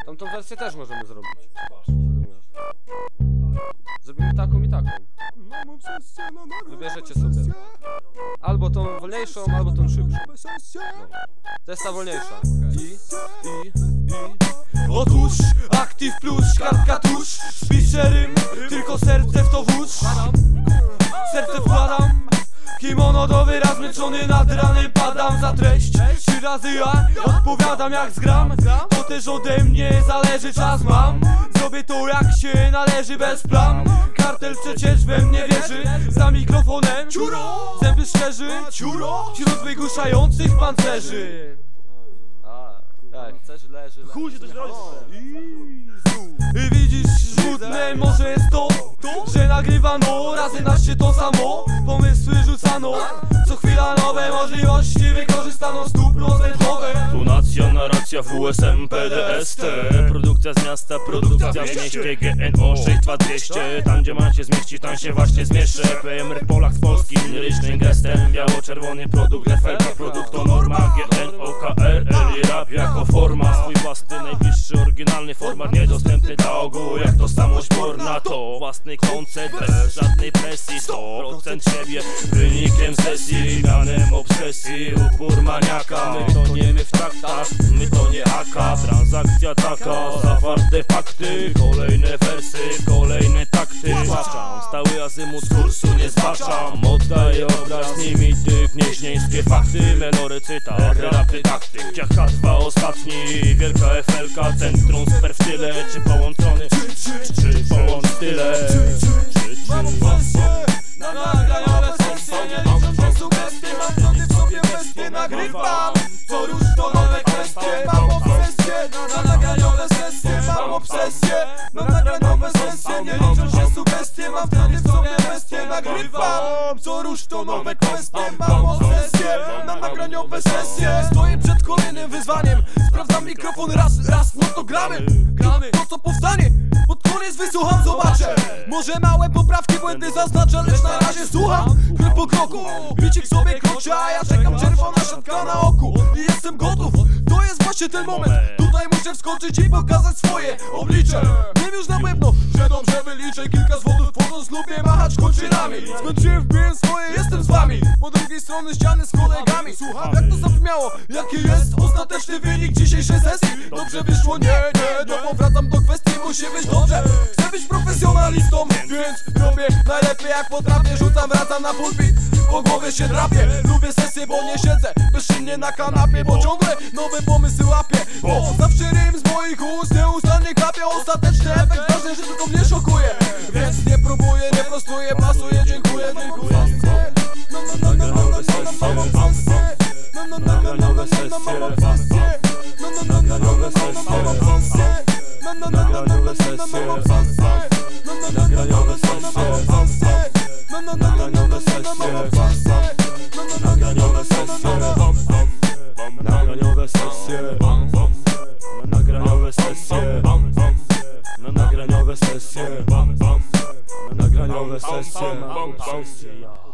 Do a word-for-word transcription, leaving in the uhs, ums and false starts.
Tam tą wersję też możemy zrobić. Zrobimy taką i taką. Wybierzecie sobie. Albo tą wolniejszą, albo tą szybszą. No. To jest ta wolniejsza. I, i, i. Otóż Active Plus, kartka tusz. Piszę rym, tylko serce w to włóż. Serce wkładam. Kimono do wyraz męczony, nad ranem padam za treść. Trzy razy ja odpowiadam jak zgram. To też ode mnie zależy, czas mam. Zrobię to jak się należy, bez plan. Kartel przecież we mnie wierzy. Za mikrofonem zęby szczerzy wśród wygłuszających pancerzy. Tak, chcesz leży. Chuj się też leży. I widzisz, żmudne może jest to, że nagrywano razy na się to samo. Pomysły rzucano, co chwila nowe możliwości wykorzystano stuprocentowe. Tu nacja, narracja, W S M, P D S T. Produkcja z miasta, produkcja w mieście, G N O sześć dwa dwieście. Tam gdzie ma się zmieścić, tam się właśnie zmieszczę. P M R Polak z polskim lirycznym gestem. Biało-czerwony produkt, F L K, produkt to norma. G N O K R L i rap jako forma. Swój własny, najbliższy, oryginalny format, niedostępny dla ogółu, jak tożsamość porna. To własny koncept, bez żadnej presji. Sto procent siebie, wynikiem sesji, mianem obsesji, upór maniaka. My to nie my w taktach, my to nie haka. Transakcja taka, zawarte fakty. Kolejne wersy, kolejne takty. Zbaczam, stały azymut kursu nie zbaczam. Oddaję obraz, limity, gnieźnieńskie fakty. Melorecyta, rapy taktyk. Ciach dwa ostatni, wielka F L K. Centrum sfer w tyle, czy połączony, czy połącz tyle. Na nagraniowe sesje, nie licząc się sugestie. Mam wtedy w sobie bestie, nagrywam. Co rusz to nowe kwestie, mam obsesję. Na nagraniowe sesje, mam obsesję. Na nagraniowe sesje, nie licząc się sugestie. Mam wtedy w sobie bestie, nagrywam. Co rusz to nowe kwestie, mam obsesję. Na nagraniowe sesje, stoję przed kolejnym wyzwaniem. Sprawdzam mikrofon raz, raz, no to gramy. Gramy, to co powstanie, pod koniec wysłucham, zobaczę. Może małe poprawki, błędy zaznaczę, lecz na razie słucham. Krok po kroku, bicik sobie kroczy, a ja czekam, czerwona siatka na oku. I jestem gotów, to jest właśnie ten moment. Tutaj muszę wskoczyć i pokazać swoje oblicze. Wiem już na pewno, że dobrze wyliczę. Kilka zwodów wchodząc, lubię machać kończynami. Skończyłem, wbiłem swoje, jestem z wami. Po drugiej stronie ściany z kolegami. Słucham, jak to zabrzmiało, jaki jest ostateczny wynik dzisiejszej sesji. Dobrze wyszło, nie, nie, no powracam do kwestii, musi być dobrze. Chcę być profesjonalistą, więc robię najlepiej jak potrafię. Rzucam, wracam na pulpit, po głowie się drapię. Lubię sesję, bo nie siedzę bezczynnie na kanapie, bo ciągle nowe pomysły łapię. Bo zawsze rym z moich ust nieustannie klapie. Ostateczny efekt ważny, że tylko mnie szokuje. Więc nie próbuję, nie prostuję, pasuję, dziękuję, dziękuję. Nagraniowe sesje, nagraniowe sesje, nagraniowe sesje, nagraniowe sesje, nagraniowe sesje, nagraniowe sesje, nagraniowe sesje, nagraniowe sesje, nagraniowe sesje, nagraniowe sesje, nagraniowe sesje.